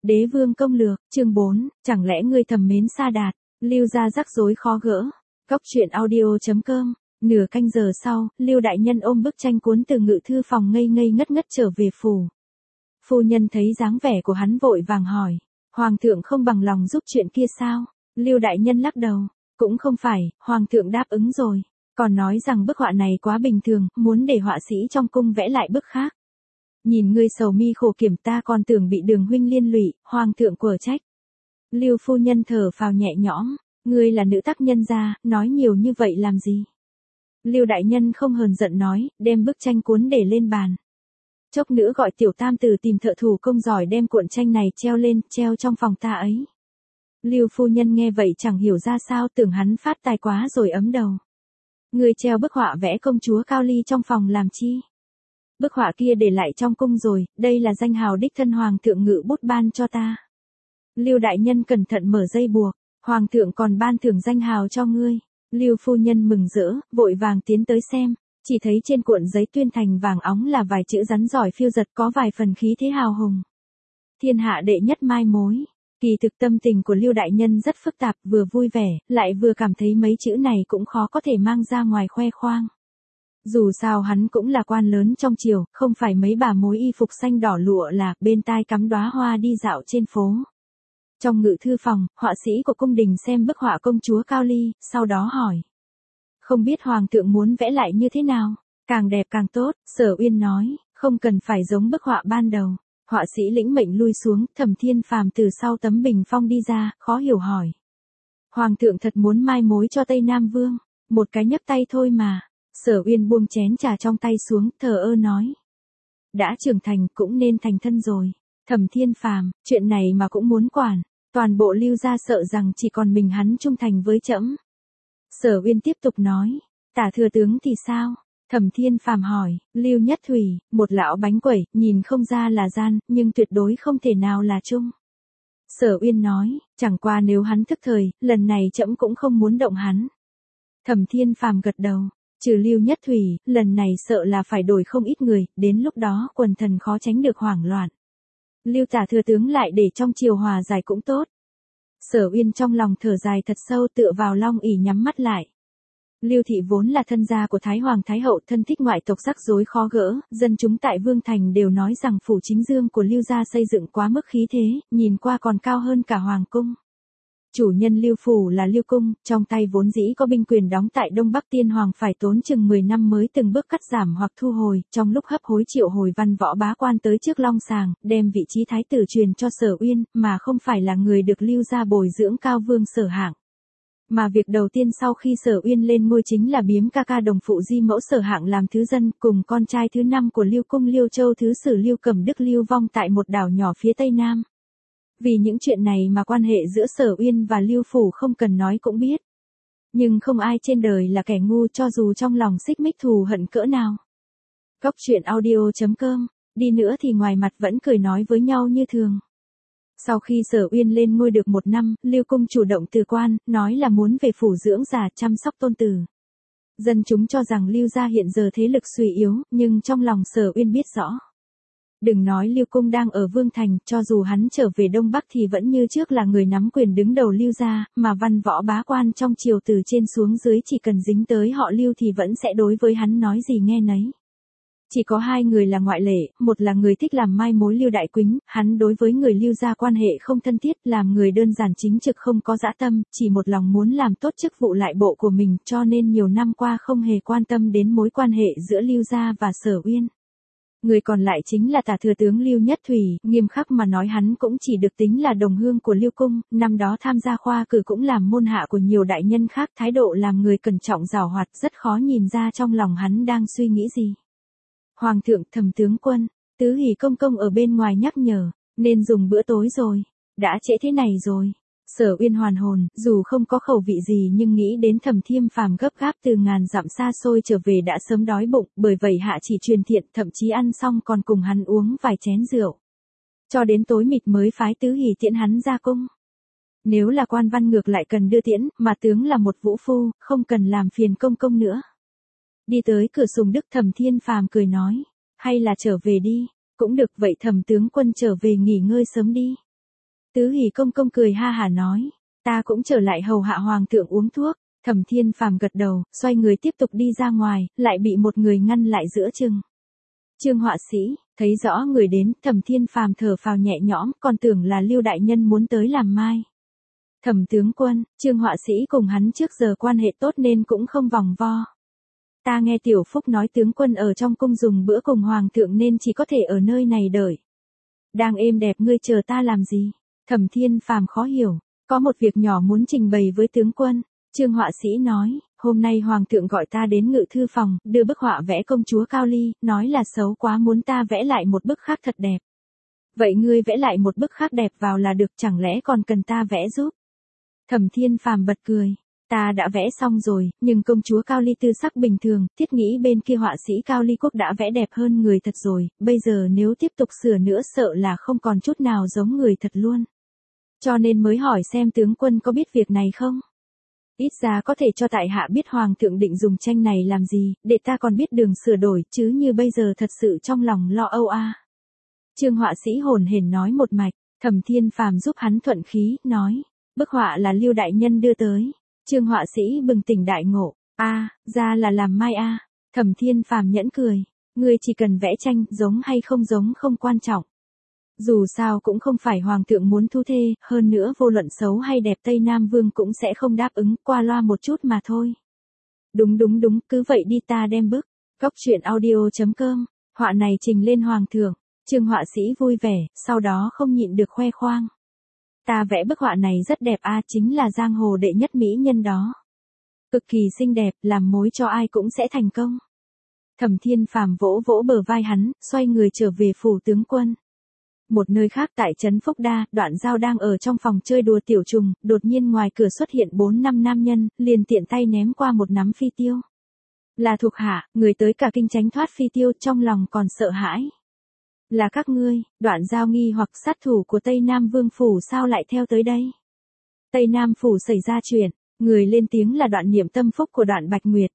Đế vương công lược, chương 4, chẳng lẽ ngươi thầm mến Sa Đạt, Lưu gia rắc rối khó gỡ. Cốc truyện audio.com. Nửa canh giờ sau, Lưu đại nhân ôm bức tranh cuốn từ ngự thư phòng ngây ngây ngất ngất trở về phủ. Phu nhân thấy dáng vẻ của hắn vội vàng hỏi, Hoàng thượng không bằng lòng giúp chuyện kia sao? Lưu đại nhân lắc đầu, cũng không phải, Hoàng thượng đáp ứng rồi, còn nói rằng bức họa này quá bình thường, muốn để họa sĩ trong cung vẽ lại bức khác. Nhìn ngươi sầu mi khổ kiểm, ta còn tưởng bị Đường huynh liên lụy, Hoàng thượng quở trách. Lưu phu nhân thở phào nhẹ nhõm, ngươi là nữ tác nhân gia, nói nhiều như vậy làm gì? Lưu đại nhân không hờn giận nói, đem bức tranh cuốn để lên bàn. Chốc nữa gọi tiểu tam tử tìm thợ thủ công giỏi đem cuộn tranh này treo lên, treo trong phòng ta ấy. Lưu phu nhân nghe vậy chẳng hiểu ra sao, tưởng hắn phát tài quá rồi ấm đầu. Ngươi treo bức họa vẽ công chúa Cao Ly trong phòng làm chi? Bức họa kia để lại trong cung rồi, đây là danh hào đích thân Hoàng thượng ngự bút ban cho ta. Lưu đại nhân cẩn thận mở dây buộc, Hoàng thượng còn ban thưởng danh hào cho ngươi. Lưu phu nhân mừng rỡ, vội vàng tiến tới xem, chỉ thấy trên cuộn giấy tuyên thành vàng óng là vài chữ rắn giỏi phiêu giật, có vài phần khí thế hào hùng. Thiên hạ đệ nhất mai mối. Kỳ thực tâm tình của Lưu đại nhân rất phức tạp, vừa vui vẻ, lại vừa cảm thấy mấy chữ này cũng khó có thể mang ra ngoài khoe khoang. Dù sao hắn cũng là quan lớn trong triều, không phải mấy bà mối y phục xanh đỏ lụa là bên tai cắm đóa hoa đi dạo trên phố. Trong ngự thư phòng, họa sĩ của cung đình xem bức họa công chúa Cao Ly, sau đó hỏi. Không biết Hoàng thượng muốn vẽ lại như thế nào? Càng đẹp càng tốt, Sở Uyên nói, không cần phải giống bức họa ban đầu. Họa sĩ lĩnh mệnh lui xuống, Thẩm Thiên Phàm từ sau tấm bình phong đi ra, khó hiểu hỏi. Hoàng thượng thật muốn mai mối cho Tây Nam Vương, một cái nhấc tay thôi mà. Sở Uyên buông chén trà trong tay xuống, thờ ơ nói. Đã trưởng thành cũng nên thành thân rồi. Thẩm Thiên Phàm, chuyện này mà cũng muốn quản, toàn bộ Lưu gia sợ rằng chỉ còn mình hắn trung thành với trẫm. Sở Uyên tiếp tục nói, Tả thừa tướng thì sao? Thẩm Thiên Phàm hỏi, Lưu Nhất Thủy, một lão bánh quẩy, nhìn không ra là gian, nhưng tuyệt đối không thể nào là trung. Sở Uyên nói, chẳng qua nếu hắn thức thời, lần này trẫm cũng không muốn động hắn. Thẩm Thiên Phàm gật đầu, trừ Lưu Nhất Thủy, lần này sợ là phải đổi không ít người, đến lúc đó quần thần khó tránh được hoảng loạn. Lưu Tả thừa tướng lại để trong triều hòa giải cũng tốt. Sở Uyên trong lòng thở dài thật sâu, tựa vào long ỷ nhắm mắt lại. Lưu thị vốn là thân gia của Thái Hoàng Thái Hậu, thân thích ngoại tộc rắc rối khó gỡ, dân chúng tại Vương Thành đều nói rằng phủ chính dương của Lưu gia xây dựng quá mức khí thế, nhìn qua còn cao hơn cả Hoàng cung. Chủ nhân Lưu phủ là Lưu cung, trong tay vốn dĩ có binh quyền đóng tại Đông Bắc, Tiên Hoàng phải tốn chừng 10 năm mới từng bước cắt giảm hoặc thu hồi, trong lúc hấp hối triệu hồi văn võ bá quan tới trước long sàng, đem vị trí thái tử truyền cho Sở Uyên, mà không phải là người được Lưu gia bồi dưỡng cao vương Sở Hạng. Mà việc đầu tiên sau khi Sở Uyên lên ngôi chính là biếm ca ca đồng phụ di mẫu Sở Hạng làm thứ dân, cùng con trai thứ 5 của Lưu cung Liêu Châu thứ sử Lưu Cẩm Đức lưu vong tại một đảo nhỏ phía tây nam. Vì những chuyện này mà quan hệ giữa Sở Uyên và Lưu phủ không cần nói cũng biết. Nhưng không ai trên đời là kẻ ngu, cho dù trong lòng xích mích thù hận cỡ nào. Cốc truyện audio.com, đi nữa thì ngoài mặt vẫn cười nói với nhau như thường. Sau khi Sở Uyên lên ngôi được 1 năm, Lưu cung chủ động từ quan, nói là muốn về phủ dưỡng già chăm sóc tôn tử. Dân chúng cho rằng Lưu gia hiện giờ thế lực suy yếu, nhưng trong lòng Sở Uyên biết rõ. Đừng nói Lưu cung đang ở Vương Thành, cho dù hắn trở về Đông Bắc thì vẫn như trước là người nắm quyền đứng đầu Lưu gia, mà văn võ bá quan trong triều từ trên xuống dưới chỉ cần dính tới họ Lưu thì vẫn sẽ đối với hắn nói gì nghe nấy. Chỉ có 2 người là ngoại lệ, một là người thích làm mai mối Lưu Đại Quýnh, hắn đối với người Lưu gia quan hệ không thân thiết, làm người đơn giản chính trực không có dã tâm, chỉ một lòng muốn làm tốt chức vụ lại bộ của mình, cho nên nhiều năm qua không hề quan tâm đến mối quan hệ giữa Lưu gia và Sở Uyên. Người còn lại chính là Tả thừa tướng Lưu Nhất Thủy, nghiêm khắc mà nói hắn cũng chỉ được tính là đồng hương của Lưu cung, năm đó tham gia khoa cử cũng làm môn hạ của nhiều đại nhân khác, thái độ làm người cẩn trọng giàu hoạt, rất khó nhìn ra trong lòng hắn đang suy nghĩ gì. Hoàng thượng, Thẩm tướng quân, Tứ Hỷ công công ở bên ngoài nhắc nhở, nên dùng bữa tối rồi, đã trễ thế này rồi. Sở Uyên hoàn hồn, dù không có khẩu vị gì nhưng nghĩ đến Thẩm Thiên Phàm gấp gáp từ ngàn dặm xa xôi trở về đã sớm đói bụng, bởi vậy hạ chỉ truyền thiện, thậm chí ăn xong còn cùng hắn uống vài chén rượu. Cho đến tối mịt mới phái Tứ Hỷ tiễn hắn ra cung. Nếu là quan văn ngược lại cần đưa tiễn, mà tướng là một vũ phu, không cần làm phiền công công nữa. Đi tới cửa Sùng Đức, Thẩm Thiên Phàm cười nói, hay là trở về đi, cũng được, vậy Thẩm tướng quân trở về nghỉ ngơi sớm đi. Tứ Hỷ công công cười ha hả nói, ta cũng trở lại hầu hạ hoàng thượng uống thuốc. Thẩm Thiên Phàm gật đầu, xoay người tiếp tục đi ra ngoài, lại bị một người ngăn lại giữa chừng. Trương họa sĩ, thấy rõ người đến, Thẩm Thiên Phàm thở phào nhẹ nhõm, còn tưởng là Lưu đại nhân muốn tới làm mai. Thẩm tướng quân, Trương họa sĩ cùng hắn trước giờ quan hệ tốt nên cũng không vòng vo. Ta nghe Tiểu Phúc nói tướng quân ở trong cung dùng bữa cùng hoàng thượng nên chỉ có thể ở nơi này đợi. Đang êm đẹp ngươi chờ ta làm gì? Thẩm Thiên Phàm khó hiểu, có một việc nhỏ muốn trình bày với tướng quân. Trương họa sĩ nói, hôm nay hoàng thượng gọi ta đến ngự thư phòng, đưa bức họa vẽ công chúa Cao Ly, nói là xấu quá muốn ta vẽ lại một bức khác thật đẹp. Vậy ngươi vẽ lại một bức khác đẹp vào là được, chẳng lẽ còn cần ta vẽ giúp? Thẩm Thiên Phàm bật cười, ta đã vẽ xong rồi, nhưng công chúa Cao Ly tư sắc bình thường, thiết nghĩ bên kia họa sĩ Cao Ly Quốc đã vẽ đẹp hơn người thật rồi, bây giờ nếu tiếp tục sửa nữa sợ là không còn chút nào giống người thật luôn. Cho nên mới hỏi xem tướng quân có biết việc này không? Ít ra có thể cho tại hạ biết hoàng thượng định dùng tranh này làm gì, để ta còn biết đường sửa đổi, chứ như bây giờ thật sự trong lòng lo âu a. Trương họa sĩ hồn hển nói một mạch, Thẩm Thiên Phàm giúp hắn thuận khí, nói, bức họa là Lưu đại nhân đưa tới. Trương họa sĩ bừng tỉnh đại ngộ, ra là làm mai a. Thẩm Thiên Phàm nhẫn cười, ngươi chỉ cần vẽ tranh, giống hay không giống không quan trọng. Dù sao cũng không phải hoàng thượng muốn thu thê, hơn nữa vô luận xấu hay đẹp Tây Nam Vương cũng sẽ không đáp ứng, qua loa một chút mà thôi. Đúng, cứ vậy đi, ta đem bức. Góc truyện audio.com, họa này trình lên hoàng thượng. Trương họa sĩ vui vẻ, sau đó không nhịn được khoe khoang. Ta vẽ bức họa này rất đẹp chính là giang hồ đệ nhất mỹ nhân đó. Cực kỳ xinh đẹp, làm mối cho ai cũng sẽ thành công. Thẩm Thiên Phàm vỗ vỗ bờ vai hắn, xoay người trở về phủ tướng quân. Một nơi khác tại trấn Phúc Đa, Đoạn Giao đang ở trong phòng chơi đùa tiểu trùng, đột nhiên ngoài cửa xuất hiện 4-5 nam nhân, liền tiện tay ném qua một nắm phi tiêu. Là thuộc hạ, người tới cả kinh tránh thoát phi tiêu, trong lòng còn sợ hãi. Là các ngươi, Đoạn Giao nghi hoặc sát thủ của Tây Nam Vương phủ sao lại theo tới đây? Tây Nam phủ xảy ra chuyện, người lên tiếng là Đoạn Niệm tâm phúc của Đoạn Bạch Nguyệt.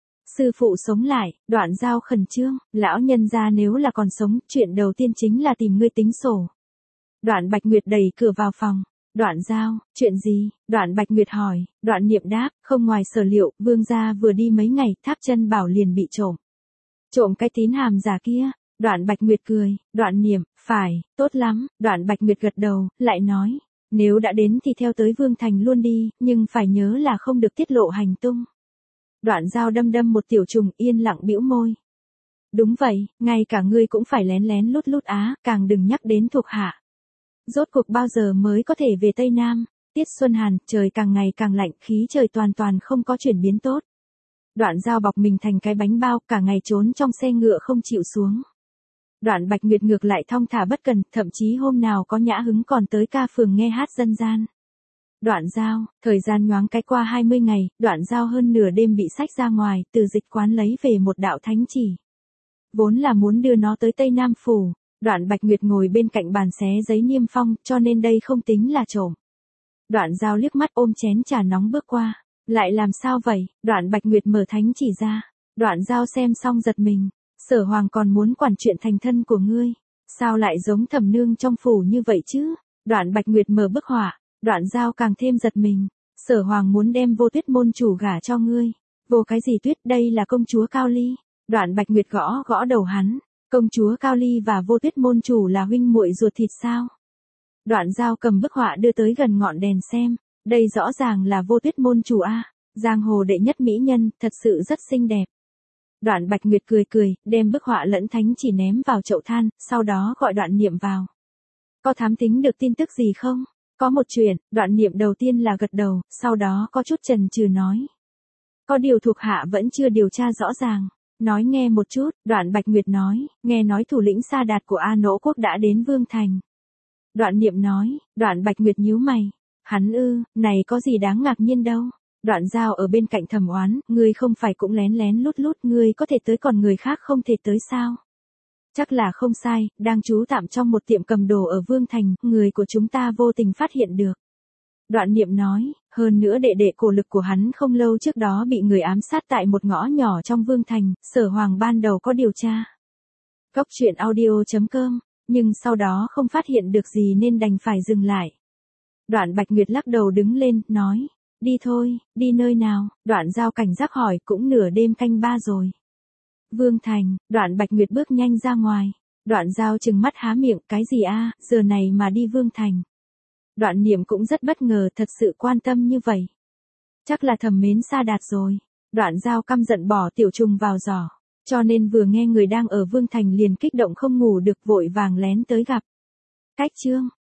Sư phụ sống lại, Đoạn Giao khẩn trương, lão nhân gia nếu là còn sống, chuyện đầu tiên chính là tìm ngươi tính sổ. Đoạn Bạch Nguyệt đẩy cửa vào phòng. Đoạn Giao, chuyện gì? Đoạn Bạch Nguyệt hỏi. Đoạn Niệm đáp, không ngoài sở liệu, vương gia vừa đi mấy ngày, Tháp Chân Bảo liền bị trộm. Trộm cái tín hàm giả kia. Đoạn Bạch Nguyệt cười. Đoạn Niệm, phải, tốt lắm. Đoạn Bạch Nguyệt gật đầu, lại nói, nếu đã đến thì theo tới Vương Thành luôn đi, nhưng phải nhớ là không được tiết lộ hành tung. Đoạn Giao đâm một tiểu trùng, yên lặng bĩu môi. Đúng vậy, ngay cả ngươi cũng phải lén lén lút lút càng đừng nhắc đến thuộc hạ. Rốt cuộc bao giờ mới có thể về Tây Nam? Tiết xuân hàn, trời càng ngày càng lạnh, khí trời toàn không có chuyển biến tốt. Đoạn Giao bọc mình thành cái bánh bao, cả ngày trốn trong xe ngựa không chịu xuống. Đoạn Bạch Nguyệt ngược lại thong thả bất cần, thậm chí hôm nào có nhã hứng còn tới ca phường nghe hát dân gian. Đoạn Giao, thời gian nhoáng cái qua 20 ngày, Đoạn Giao hơn nửa đêm bị xách ra ngoài, từ dịch quán lấy về một đạo thánh chỉ. Vốn là muốn đưa nó tới Tây Nam phủ, Đoạn Bạch Nguyệt ngồi bên cạnh bàn xé giấy niêm phong, cho nên đây không tính là trộm. Đoạn Giao liếc mắt ôm chén trà nóng bước qua. Lại làm sao vậy? Đoạn Bạch Nguyệt mở thánh chỉ ra. Đoạn Giao xem xong giật mình. Sở Hoàng còn muốn quản chuyện thành thân của ngươi. Sao lại giống Thẩm nương trong phủ như vậy chứ? Đoạn Bạch Nguyệt mở bức họa. Đoạn Giao càng thêm giật mình. Sở Hoàng muốn đem Vô Tuyết môn chủ gả cho ngươi. Vô cái gì Tuyết, đây là công chúa Cao Ly. Đoạn Bạch Nguyệt gõ đầu hắn. Công chúa Cao Ly và Vô Tuyết môn chủ là huynh muội ruột thịt sao? Đoạn Giao cầm bức họa đưa tới gần ngọn đèn xem. Đây rõ ràng là Vô Tuyết môn chủ giang hồ đệ nhất mỹ nhân, thật sự rất xinh đẹp. Đoạn Bạch Nguyệt cười, đem bức họa lẫn thánh chỉ ném vào chậu than, sau đó gọi Đoạn Niệm vào. Có thám tính được tin tức gì không? Có một chuyện. Đoạn Niệm đầu tiên là gật đầu, sau đó có chút chần chừ nói. Có điều thuộc hạ vẫn chưa điều tra rõ ràng. Nói nghe một chút. Đoạn Bạch Nguyệt nói, nghe nói thủ lĩnh Sa Đạt của A Nỗ Quốc đã đến Vương Thành. Đoạn Niệm nói. Đoạn Bạch Nguyệt nhíu mày. Hắn này có gì đáng ngạc nhiên đâu. Đoạn Giao ở bên cạnh thầm oán, ngươi không phải cũng lén lén lút lút, ngươi có thể tới còn người khác không thể tới sao? Chắc là không sai, đang trú tạm trong một tiệm cầm đồ ở Vương Thành, người của chúng ta vô tình phát hiện được. Đoạn Niệm nói, hơn nữa đệ đệ cổ lực của hắn không lâu trước đó bị người ám sát tại một ngõ nhỏ trong Vương Thành, Sở Hoàng ban đầu có điều tra. Góc truyện audio.com, nhưng sau đó không phát hiện được gì nên đành phải dừng lại. Đoạn Bạch Nguyệt lắc đầu đứng lên, nói, đi thôi, đi nơi nào, Đoạn Giao cảnh giác hỏi, cũng nửa đêm canh 3 rồi. Vương Thành, Đoạn Bạch Nguyệt bước nhanh ra ngoài. Đoạn Giao trừng mắt há miệng, cái gì a, giờ này mà đi Vương Thành. Đoạn Niệm cũng rất bất ngờ, thật sự quan tâm như vậy. Chắc là thầm mến Sa Đạt rồi. Đoạn Giao căm giận bỏ tiểu trùng vào giỏ. Cho nên vừa nghe người đang ở Vương Thành liền kích động không ngủ được, vội vàng lén tới gặp. Cách chương.